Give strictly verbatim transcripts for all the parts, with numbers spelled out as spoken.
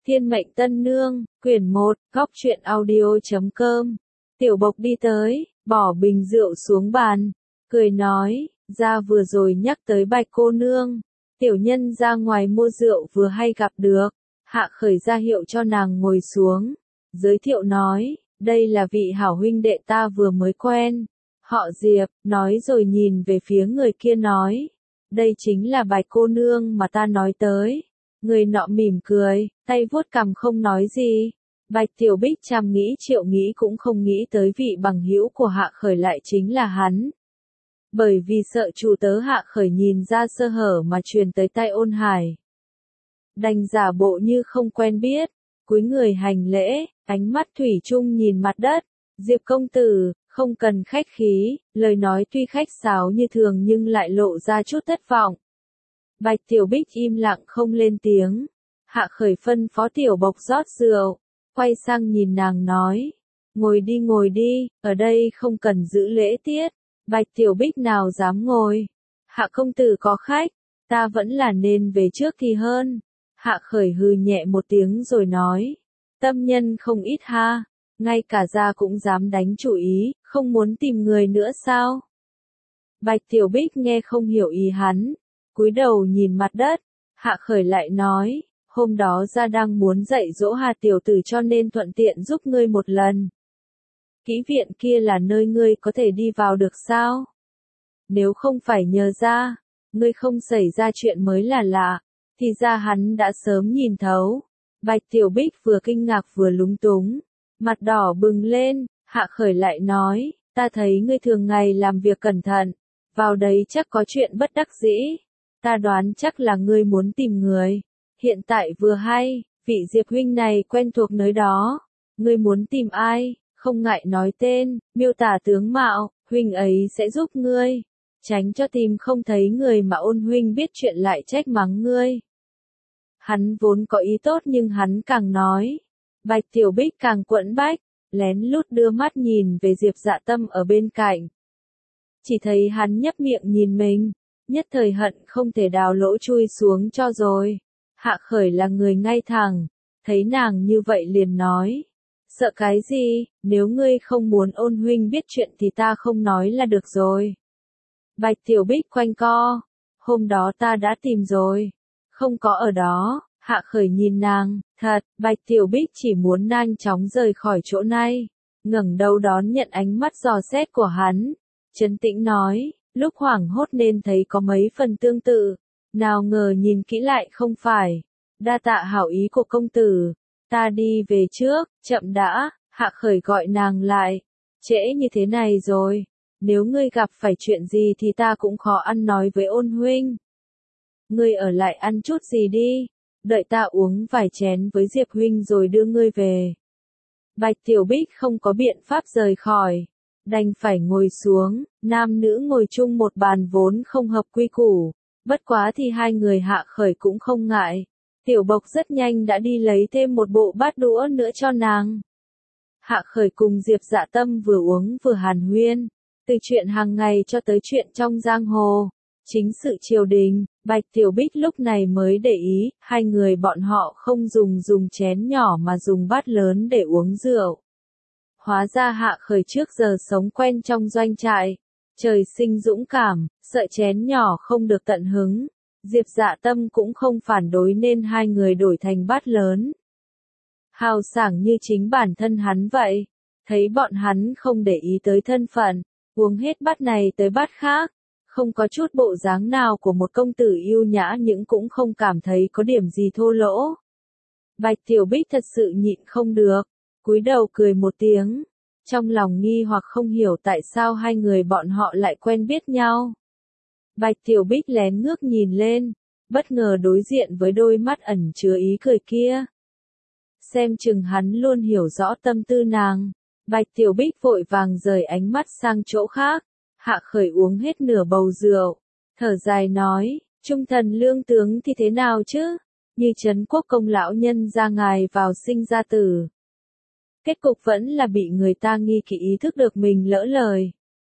Thiên mệnh tân nương, quyển một, góc truyện audio chấm com. Tiểu Bộc đi tới, bỏ bình rượu xuống bàn, cười nói, ra vừa rồi nhắc tới Bạch cô nương, tiểu nhân ra ngoài mua rượu vừa hay gặp được, Hạ Khởi ra hiệu cho nàng ngồi xuống, giới thiệu nói, đây là vị hảo huynh đệ ta vừa mới quen, họ Diệp, nói rồi nhìn về phía người kia nói, đây chính là Bạch cô nương mà ta nói tới. Người nọ mỉm cười, tay vuốt cằm không nói gì. Bạch Tiểu Bích trăm nghĩ triệu nghĩ cũng không nghĩ tới vị bằng hữu của Hạ Khởi lại chính là hắn. Bởi vì sợ chủ tớ Hạ Khởi nhìn ra sơ hở mà truyền tới tay Ôn Hải. Đành giả bộ như không quen biết, cúi người hành lễ, ánh mắt thủy chung nhìn mặt đất. Diệp công tử, không cần khách khí, lời nói tuy khách sáo như thường nhưng lại lộ ra chút thất vọng. Bạch Tiểu Bích im lặng không lên tiếng. Hạ Khởi phân phó Tiểu Bộc rót rượu, quay sang nhìn nàng nói, ngồi đi ngồi đi, ở đây không cần giữ lễ tiết. Bạch Tiểu Bích nào dám ngồi. Hạ công tử có khách, ta vẫn là nên về trước thì hơn. Hạ Khởi hừ nhẹ một tiếng rồi nói, tâm nhân không ít ha, ngay cả gia cũng dám đánh chủ ý, không muốn tìm người nữa sao? Bạch Tiểu Bích nghe không hiểu ý hắn. Cúi đầu nhìn mặt đất, Hạ Khởi lại nói, hôm đó gia đang muốn dạy dỗ Hà tiểu tử cho nên thuận tiện giúp ngươi một lần. Kỹ viện kia là nơi ngươi có thể đi vào được sao? Nếu không phải nhờ gia, ngươi không xảy ra chuyện mới là lạ, thì ra hắn đã sớm nhìn thấu. Bạch Tiểu Bích vừa kinh ngạc vừa lúng túng, mặt đỏ bừng lên, Hạ Khởi lại nói, ta thấy ngươi thường ngày làm việc cẩn thận, vào đấy chắc có chuyện bất đắc dĩ. Ta đoán chắc là ngươi muốn tìm người. Hiện tại vừa hay, vị Diệp huynh này quen thuộc nơi đó. Ngươi muốn tìm ai, không ngại nói tên, miêu tả tướng mạo, huynh ấy sẽ giúp ngươi. Tránh cho tìm không thấy người mà Ôn huynh biết chuyện lại trách mắng ngươi. Hắn vốn có ý tốt nhưng hắn càng nói. Bạch Tiểu Bích càng quẫn bách, lén lút đưa mắt nhìn về Diệp Dạ Tâm ở bên cạnh. Chỉ thấy hắn nhấp miệng nhìn mình. Nhất thời hận không thể đào lỗ chui xuống cho rồi. Hạ Khởi là người ngay thẳng, thấy nàng như vậy liền nói. Sợ cái gì, nếu ngươi không muốn Ôn huynh biết chuyện thì ta không nói là được rồi. Bạch Tiểu Bích quanh co, hôm đó ta đã tìm rồi, không có ở đó. Hạ Khởi nhìn nàng, thật, Bạch Tiểu Bích chỉ muốn nhanh chóng rời khỏi chỗ này, ngẩng đầu đón nhận ánh mắt dò xét của hắn, trấn tĩnh nói. Lúc hoảng hốt nên thấy có mấy phần tương tự, nào ngờ nhìn kỹ lại không phải. Đa tạ hảo ý của công tử, ta đi về trước, chậm đã. Hạ Khởi gọi nàng lại, trễ như thế này rồi, nếu ngươi gặp phải chuyện gì thì ta cũng khó ăn nói với Ôn huynh. Ngươi ở lại ăn chút gì đi, đợi ta uống vài chén với Diệp huynh rồi đưa ngươi về. Bạch Tiểu Bích không có biện pháp rời khỏi. Đành phải ngồi xuống, nam nữ ngồi chung một bàn vốn không hợp quy củ, bất quá thì hai người Hạ Khởi cũng không ngại. Tiểu Bộc rất nhanh đã đi lấy thêm một bộ bát đũa nữa cho nàng. Hạ Khởi cùng Diệp Dạ Tâm vừa uống vừa hàn huyên, từ chuyện hàng ngày cho tới chuyện trong giang hồ, chính sự triều đình. Bạch Tiểu Bích lúc này mới để ý, hai người bọn họ không dùng dùng chén nhỏ mà dùng bát lớn để uống rượu. Hóa ra Hạ Khởi trước giờ sống quen trong doanh trại, trời sinh dũng cảm, sợ chén nhỏ không được tận hứng. Diệp Dạ Tâm cũng không phản đối nên hai người đổi thành bát lớn. Hào sảng như chính bản thân hắn vậy, thấy bọn hắn không để ý tới thân phận, uống hết bát này tới bát khác, không có chút bộ dáng nào của một công tử yêu nhã nhưng cũng không cảm thấy có điểm gì thô lỗ. Bạch Tiểu Bích thật sự nhịn không được. Cúi đầu cười một tiếng, trong lòng nghi hoặc không hiểu tại sao hai người bọn họ lại quen biết nhau. Bạch Tiểu Bích lén ngước nhìn lên, bất ngờ đối diện với đôi mắt ẩn chứa ý cười kia. Xem chừng hắn luôn hiểu rõ tâm tư nàng. Bạch Tiểu Bích vội vàng rời ánh mắt sang chỗ khác. Hạ Khởi uống hết nửa bầu rượu, thở dài nói, trung thần lương tướng thì thế nào chứ? Như Trấn Quốc công lão nhân ra ngài vào sinh ra tử. Kết cục vẫn là bị người ta nghi kỵ ý thức được mình lỡ lời.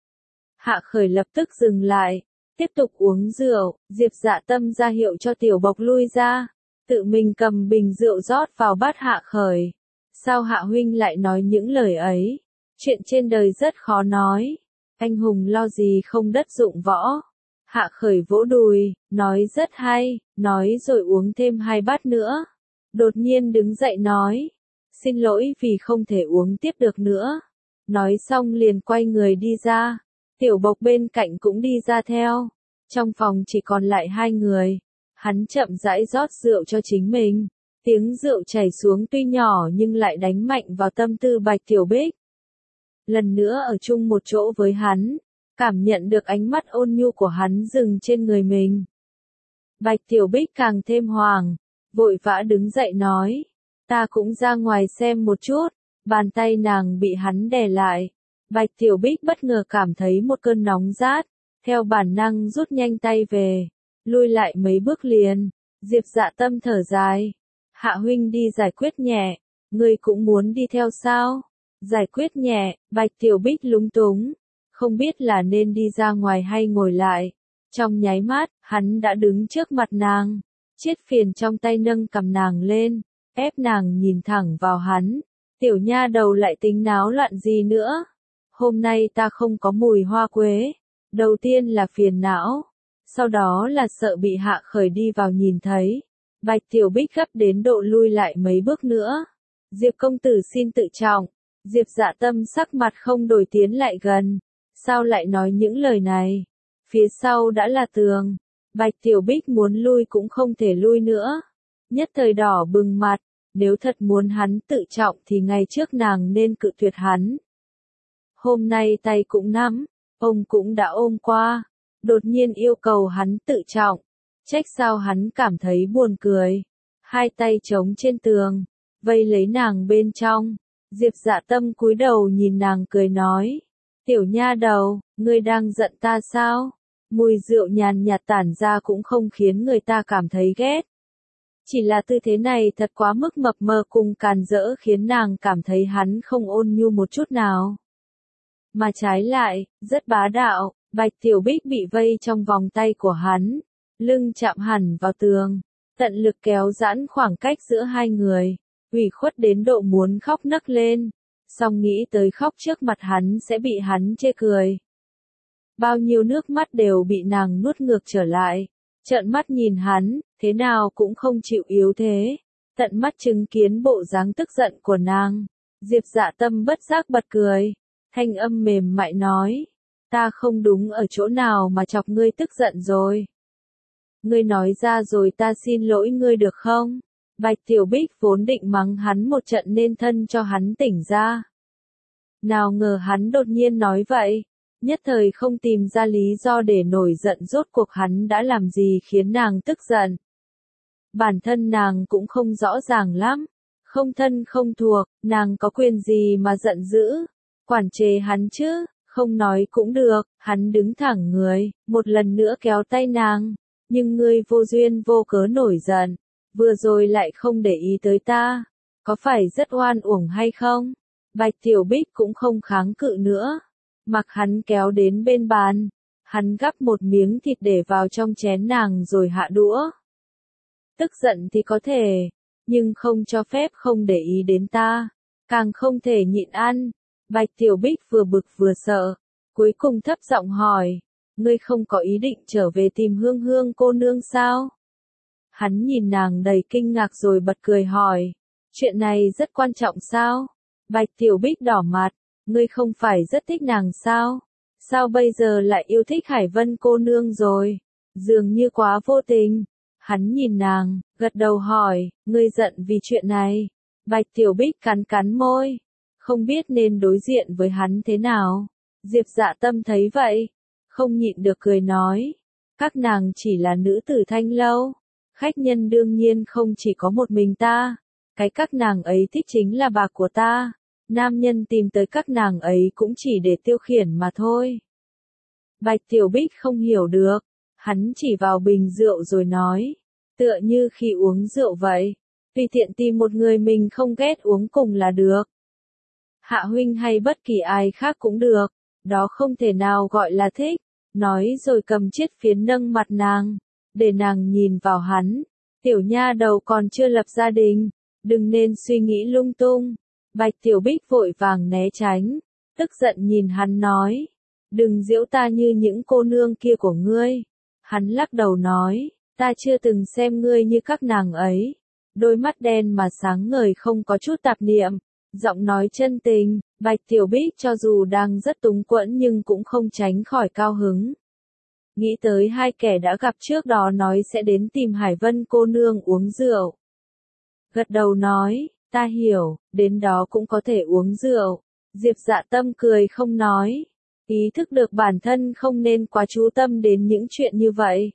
Hạ Khởi lập tức dừng lại, tiếp tục uống rượu. Diệp Dạ Tâm ra hiệu cho Tiểu Bộc lui ra. tự mình cầm bình rượu rót vào bát Hạ Khởi. Sao Hạ huynh lại nói những lời ấy? Chuyện trên đời rất khó nói. Anh hùng lo gì không đất dụng võ. Hạ Khởi vỗ đùi, nói rất hay, nói rồi uống thêm hai bát nữa. Đột nhiên đứng dậy nói, xin lỗi vì không thể uống tiếp được nữa. Nói xong liền quay người đi ra. Tiểu Bộc bên cạnh cũng đi ra theo. Trong phòng chỉ còn lại hai người. Hắn chậm rãi rót rượu cho chính mình. Tiếng rượu chảy xuống tuy nhỏ nhưng lại đánh mạnh vào tâm tư Bạch Tiểu Bích. Lần nữa ở chung một chỗ với hắn, cảm nhận được ánh mắt ôn nhu của hắn dừng trên người mình. Bạch Tiểu Bích càng thêm hoàng, vội vã đứng dậy nói, ta cũng ra ngoài xem một chút. Bàn tay nàng bị hắn đè lại. Bạch Tiểu Bích bất ngờ cảm thấy một cơn nóng rát, theo bản năng rút nhanh tay về, lui lại mấy bước liền. Diệp Dạ Tâm thở dài, Hạ huynh đi giải quyết nhẹ, ngươi cũng muốn đi theo sao? Giải quyết nhẹ, Bạch Tiểu Bích lúng túng, không biết là nên đi ra ngoài hay ngồi lại. Trong nháy mắt, hắn đã đứng trước mặt nàng, chiết phiền trong tay nâng cầm nàng lên, ép nàng nhìn thẳng vào hắn. Tiểu nha đầu lại tính náo loạn gì nữa? Hôm nay ta không có mùi hoa quế. Đầu tiên là phiền não, sau đó là sợ bị Hạ Khởi đi vào nhìn thấy. Bạch Tiểu Bích gấp đến độ lui lại mấy bước nữa. Diệp công tử xin tự trọng. Diệp Dạ Tâm sắc mặt không đổi tiến lại gần. Sao lại nói những lời này? Phía sau đã là tường. Bạch Tiểu Bích muốn lui cũng không thể lui nữa. Nhất thời đỏ bừng mặt. Nếu thật muốn hắn tự trọng thì ngày trước nàng nên cự tuyệt hắn. Hôm nay tay cũng nắm, ông cũng đã ôm qua. Đột nhiên yêu cầu hắn tự trọng. Trách sao hắn cảm thấy buồn cười. Hai tay chống trên tường, vây lấy nàng bên trong. Diệp Dạ Tâm cúi đầu nhìn nàng cười nói. Tiểu nha đầu, ngươi đang giận ta sao? Mùi rượu nhàn nhạt tản ra cũng không khiến người ta cảm thấy ghét. Chỉ là tư thế này thật quá mức mập mờ cùng càn rỡ khiến nàng cảm thấy hắn không ôn nhu một chút nào. Mà trái lại, rất bá đạo, Bạch Tiểu Bích bị vây trong vòng tay của hắn, lưng chạm hẳn vào tường, tận lực kéo giãn khoảng cách giữa hai người, ủy khuất đến độ muốn khóc nấc lên, song nghĩ tới khóc trước mặt hắn sẽ bị hắn chê cười. Bao nhiêu nước mắt đều bị nàng nuốt ngược trở lại, trợn mắt nhìn hắn, thế nào cũng không chịu yếu thế, tận mắt chứng kiến bộ dáng tức giận của nàng. Diệp Dạ Tâm bất giác bật cười, thanh âm mềm mại nói, ta không đúng ở chỗ nào mà chọc ngươi tức giận rồi. Ngươi nói ra rồi ta xin lỗi ngươi được không? Bạch Tiểu Bích vốn định mắng hắn một trận nên thân cho hắn tỉnh ra. Nào ngờ hắn đột nhiên nói vậy, nhất thời không tìm ra lý do để nổi giận rốt cuộc hắn đã làm gì khiến nàng tức giận. Bản thân nàng cũng không rõ ràng lắm, không thân không thuộc, nàng có quyền gì mà giận dữ, quản chế hắn chứ, không nói cũng được, hắn đứng thẳng người, một lần nữa kéo tay nàng, nhưng ngươi vô duyên vô cớ nổi giận, vừa rồi lại không để ý tới ta, có phải rất oan uổng hay không? Bạch Tiểu Bích cũng không kháng cự nữa, mặc hắn kéo đến bên bàn, hắn gắp một miếng thịt để vào trong chén nàng rồi hạ đũa. Tức giận thì có thể, nhưng không cho phép không để ý đến ta, càng không thể nhịn ăn. Bạch Tiểu Bích vừa bực vừa sợ, cuối cùng thấp giọng hỏi, ngươi không có ý định trở về tìm Hương Hương cô nương sao? Hắn nhìn nàng đầy kinh ngạc rồi bật cười hỏi, chuyện này rất quan trọng sao? Bạch Tiểu Bích đỏ mặt, ngươi không phải rất thích nàng sao? Sao bây giờ lại yêu thích Hải Vân cô nương rồi? Dường như quá vô tình. Hắn nhìn nàng, gật đầu hỏi, ngươi giận vì chuyện này. Bạch Tiểu Bích cắn cắn môi, không biết nên đối diện với hắn thế nào. Diệp Dạ Tâm thấy vậy, không nhịn được cười nói, các nàng chỉ là nữ tử Thanh Lâu, khách nhân đương nhiên không chỉ có một mình ta, cái các nàng ấy thích chính là bạc của ta, nam nhân tìm tới các nàng ấy cũng chỉ để tiêu khiển mà thôi. Bạch Tiểu Bích không hiểu được, hắn chỉ vào bình rượu rồi nói, tựa như khi uống rượu vậy, tùy tiện tìm một người mình không ghét uống cùng là được. Hạ huynh hay bất kỳ ai khác cũng được, đó không thể nào gọi là thích, nói rồi cầm chiếc phiến nâng mặt nàng, để nàng nhìn vào hắn, Tiểu nha đầu còn chưa lập gia đình, đừng nên suy nghĩ lung tung. Bạch Tiểu Bích vội vàng né tránh, tức giận nhìn hắn nói, đừng giễu ta như những cô nương kia của ngươi. Hắn lắc đầu nói, ta chưa từng xem ngươi như các nàng ấy. Đôi mắt đen mà sáng ngời không có chút tạp niệm, giọng nói chân tình. Bạch Tiểu Bích cho dù đang rất túng quẫn nhưng cũng không tránh khỏi cao hứng. Nghĩ tới hai kẻ đã gặp trước đó nói sẽ đến tìm Hải Vân cô nương uống rượu. Gật đầu nói, ta hiểu, đến đó cũng có thể uống rượu. Diệp Dạ Tâm cười không nói, ý thức được bản thân không nên quá chú tâm đến những chuyện như vậy.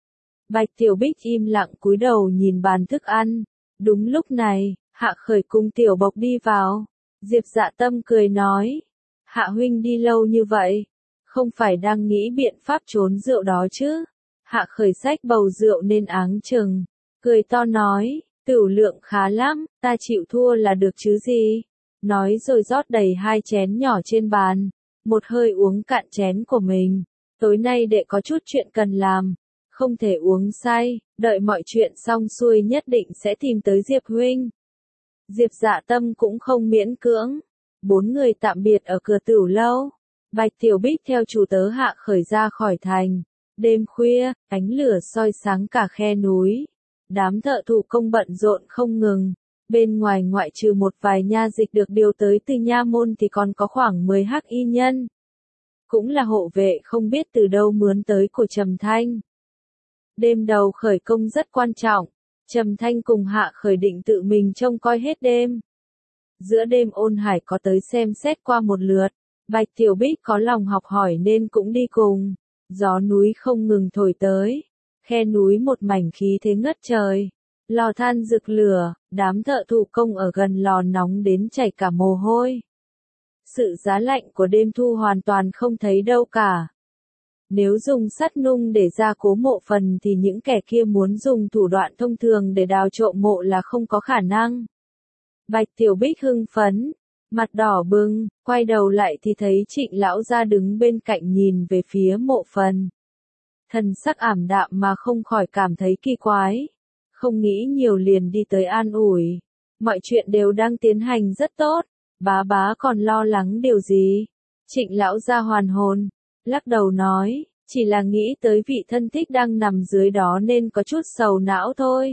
Bạch Tiểu Bích im lặng cúi đầu nhìn bàn thức ăn. Đúng lúc này, Hạ Khởi cùng Tiểu Bộc đi vào. Diệp Dạ Tâm cười nói, Hạ huynh đi lâu như vậy, không phải đang nghĩ biện pháp trốn rượu đó chứ? Hạ Khởi xách bầu rượu nên áng chừng, cười to nói, tửu lượng khá lắm, ta chịu thua là được chứ gì? Nói rồi rót đầy hai chén nhỏ trên bàn, một hơi uống cạn chén của mình. Tối nay đệ có chút chuyện cần làm, không thể uống say, đợi mọi chuyện xong xuôi nhất định sẽ tìm tới Diệp huynh. Diệp Dạ Tâm cũng không miễn cưỡng. Bốn người tạm biệt ở cửa Tửu lâu. Bạch Tiểu Bích theo chủ tớ Hạ Khởi ra khỏi thành. Đêm khuya, ánh lửa soi sáng cả khe núi. Đám thợ thủ công bận rộn không ngừng. Bên ngoài ngoại trừ một vài nha dịch được điều tới từ nha môn thì còn có khoảng mười hắc y nhân. Cũng là hộ vệ không biết từ đâu mướn tới của Trầm Thanh. Đêm đầu khởi công rất quan trọng. Trầm Thanh cùng Hạ Khởi định tự mình trông coi hết đêm. Giữa đêm Ôn Hải có tới xem xét qua một lượt. Bạch Tiểu Bích có lòng học hỏi nên cũng đi cùng. Gió núi không ngừng thổi tới. Khe núi một mảnh khí thế ngất trời. Lò than rực lửa, đám thợ thủ công ở gần lò nóng đến chảy cả mồ hôi. Sự giá lạnh của đêm thu hoàn toàn không thấy đâu cả. Nếu dùng sắt nung để gia cố mộ phần thì những kẻ kia muốn dùng thủ đoạn thông thường để đào trộm mộ là không có khả năng. Bạch Tiểu Bích hưng phấn, mặt đỏ bừng, quay đầu lại thì thấy Trịnh lão gia đứng bên cạnh nhìn về phía mộ phần. Thần sắc ảm đạm mà không khỏi cảm thấy kỳ quái. Không nghĩ nhiều liền đi tới an ủi. Mọi chuyện đều đang tiến hành rất tốt, bá bá còn lo lắng điều gì? Trịnh lão gia hoàn hồn, lắc đầu nói, chỉ là nghĩ tới vị thân thích đang nằm dưới đó nên có chút sầu não thôi.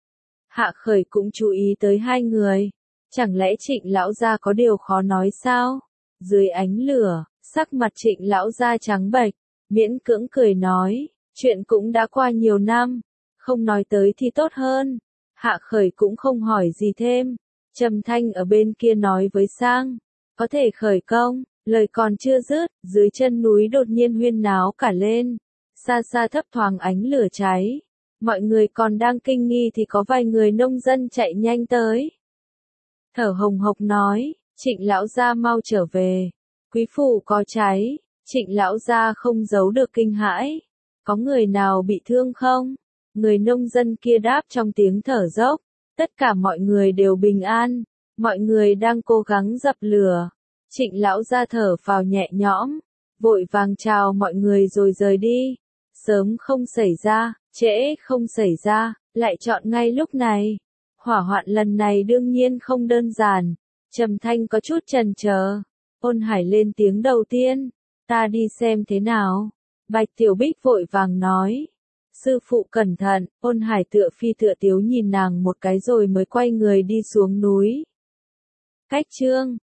Hạ Khởi cũng chú ý tới hai người. Chẳng lẽ Trịnh lão gia có điều khó nói sao? Dưới ánh lửa, sắc mặt Trịnh lão gia trắng bệch, miễn cưỡng cười nói, chuyện cũng đã qua nhiều năm, không nói tới thì tốt hơn. Hạ Khởi cũng không hỏi gì thêm. Trầm Thanh ở bên kia nói với Sang, có thể khởi công. Lời còn chưa dứt, dưới chân núi đột nhiên huyên náo cả lên. Xa xa thấp thoáng ánh lửa cháy. Mọi người còn đang kinh nghi thì có vài người nông dân chạy nhanh tới. Thở hồng hộc nói, Trịnh lão gia mau trở về. Quý phủ có cháy. Trịnh lão gia không giấu được kinh hãi. Có người nào bị thương không? Người nông dân kia đáp trong tiếng thở dốc. Tất cả mọi người đều bình an. Mọi người đang cố gắng dập lửa. Trịnh lão gia thở phào nhẹ nhõm, vội vàng chào mọi người rồi rời đi. Sớm không xảy ra, trễ không xảy ra, lại chọn ngay lúc này. Hỏa hoạn lần này đương nhiên không đơn giản. Trầm Thanh có chút chần chờ. Ôn Hải lên tiếng đầu tiên, ta đi xem thế nào. Bạch Tiểu Bích vội vàng nói, sư phụ cẩn thận. Ôn Hải tựa phi tựa tiếu nhìn nàng một cái rồi mới quay người đi xuống núi. Cách chương